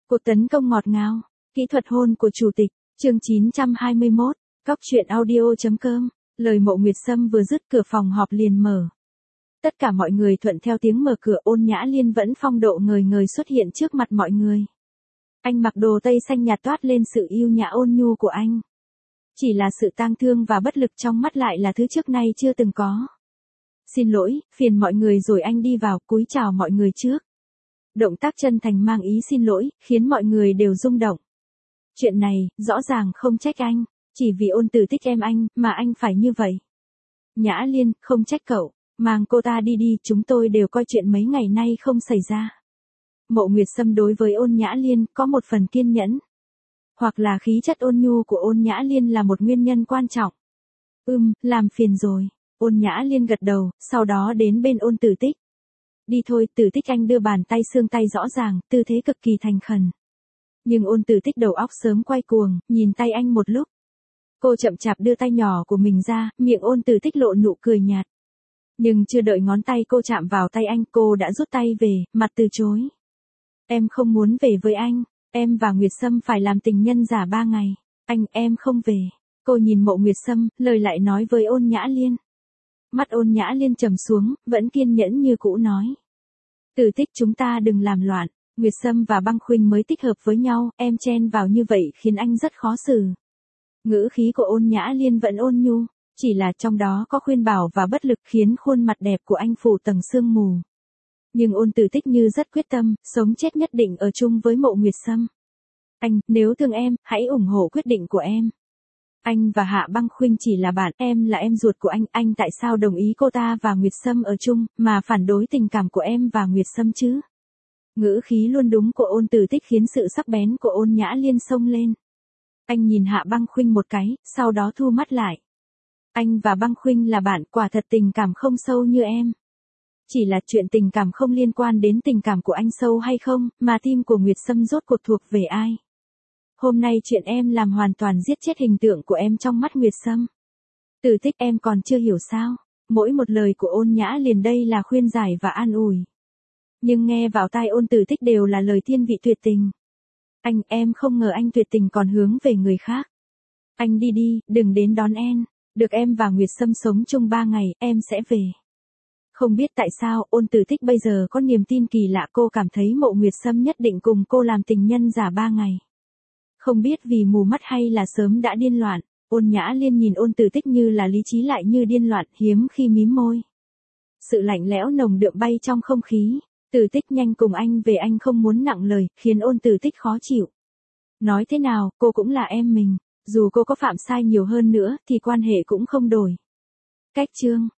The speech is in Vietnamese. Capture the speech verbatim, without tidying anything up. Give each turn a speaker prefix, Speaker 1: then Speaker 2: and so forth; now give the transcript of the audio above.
Speaker 1: Cuộc tấn công ngọt ngào, kỹ thuật hôn của chủ tịch, chương chín trăm hai mươi mốt, Cóc truyện audio.com, lời Mộ Nguyệt Sâm vừa dứt cửa phòng họp liền mở. Tất cả mọi người thuận theo tiếng mở cửa. Ôn Nhã Liên vẫn phong độ ngời ngời xuất hiện trước mặt mọi người. Anh mặc đồ tây xanh nhạt toát lên sự yêu nhã ôn nhu của anh. Chỉ là sự tang thương và bất lực trong mắt lại là thứ trước nay chưa từng có. Xin lỗi, phiền mọi người rồi anh đi vào cúi chào mọi người trước. Động tác chân thành mang ý xin lỗi, khiến mọi người đều rung động. Chuyện này, rõ ràng không trách anh, chỉ vì Ôn Tử Tích em anh, mà anh phải như vậy. Nhã Liên, không trách cậu, mang cô ta đi đi, chúng tôi đều coi chuyện mấy ngày nay không xảy ra. Mộ Nguyệt Sâm đối với Ôn Nhã Liên có một phần kiên nhẫn. Hoặc là khí chất ôn nhu của Ôn Nhã Liên là một nguyên nhân quan trọng. Ừm, làm phiền rồi. Ôn Nhã Liên gật đầu, sau đó đến bên Ôn Tử Tích. Đi thôi. Tử Tích anh đưa bàn tay xương tay rõ ràng, tư thế cực kỳ thành khẩn. Nhưng Ôn Tử Tích đầu óc sớm quay cuồng, nhìn tay anh một lúc. Cô chậm chạp đưa tay nhỏ của mình ra, miệng Ôn Tử Tích lộ nụ cười nhạt. Nhưng chưa đợi ngón tay cô chạm vào tay anh, cô đã rút tay về, mặt từ chối. Em không muốn về với anh, em và Nguyệt Sâm phải làm tình nhân giả ba ngày. Anh, em không về. Cô nhìn Mộ Nguyệt Sâm, lời lại nói với Ôn Nhã Liên. Mắt Ôn Nhã Liên trầm xuống, vẫn kiên nhẫn như cũ nói. Tử Tích, chúng ta đừng làm loạn. Nguyệt Sâm và Băng Khuynh mới thích hợp với nhau, em chen vào như vậy khiến anh rất khó xử. Ngữ khí của Ôn Nhã Liên vẫn ôn nhu, chỉ là trong đó có khuyên bảo và bất lực khiến khuôn mặt đẹp của anh phủ tầng sương mù. Nhưng Ôn Tử Tích như rất quyết tâm, sống chết nhất định ở chung với Mộ Nguyệt Sâm. Anh, nếu thương em, hãy ủng hộ quyết định của em. Anh và Hạ Băng Khuynh chỉ là bạn, em là em ruột của anh, anh tại sao đồng ý cô ta và Nguyệt Sâm ở chung, mà phản đối tình cảm của em và Nguyệt Sâm chứ? Ngữ khí luôn đúng của Ôn Tử Tích khiến sự sắc bén của Ôn Nhã Liên xông lên. Anh nhìn Hạ Băng Khuynh một cái, sau đó thu mắt lại. Anh và Băng Khuynh là bạn, quả thật tình cảm không sâu như em. Chỉ là chuyện tình cảm không liên quan đến tình cảm của anh sâu hay không, mà tim của Nguyệt Sâm rốt cuộc thuộc về ai. Hôm nay chuyện em làm hoàn toàn giết chết hình tượng của em trong mắt Nguyệt Sâm. Tử Tích, em còn chưa hiểu sao? Mỗi một lời của Ôn Nhã Liên đây là khuyên giải và an ủi. Nhưng nghe vào tai Ôn Tử Tích đều là lời thiên vị tuyệt tình. Anh, em không ngờ anh tuyệt tình còn hướng về người khác. Anh đi đi, đừng đến đón em. Được em và Nguyệt Sâm sống chung ba ngày, em sẽ về. Không biết tại sao, Ôn Tử Tích bây giờ có niềm tin kỳ lạ, cô cảm thấy Mộ Nguyệt Sâm nhất định cùng cô làm tình nhân giả ba ngày. Không biết vì mù mắt hay là sớm đã điên loạn, Ôn Nhã Liên nhìn Ôn Tử Tích như là lý trí lại như điên loạn, hiếm khi mím môi. Sự lạnh lẽo nồng đượm bay trong không khí. Tử Tích, nhanh cùng anh về, anh không muốn nặng lời, khiến Ôn Tử Tích khó chịu. Nói thế nào, cô cũng là em mình, dù cô có phạm sai nhiều hơn nữa thì quan hệ cũng không đổi. Cách chương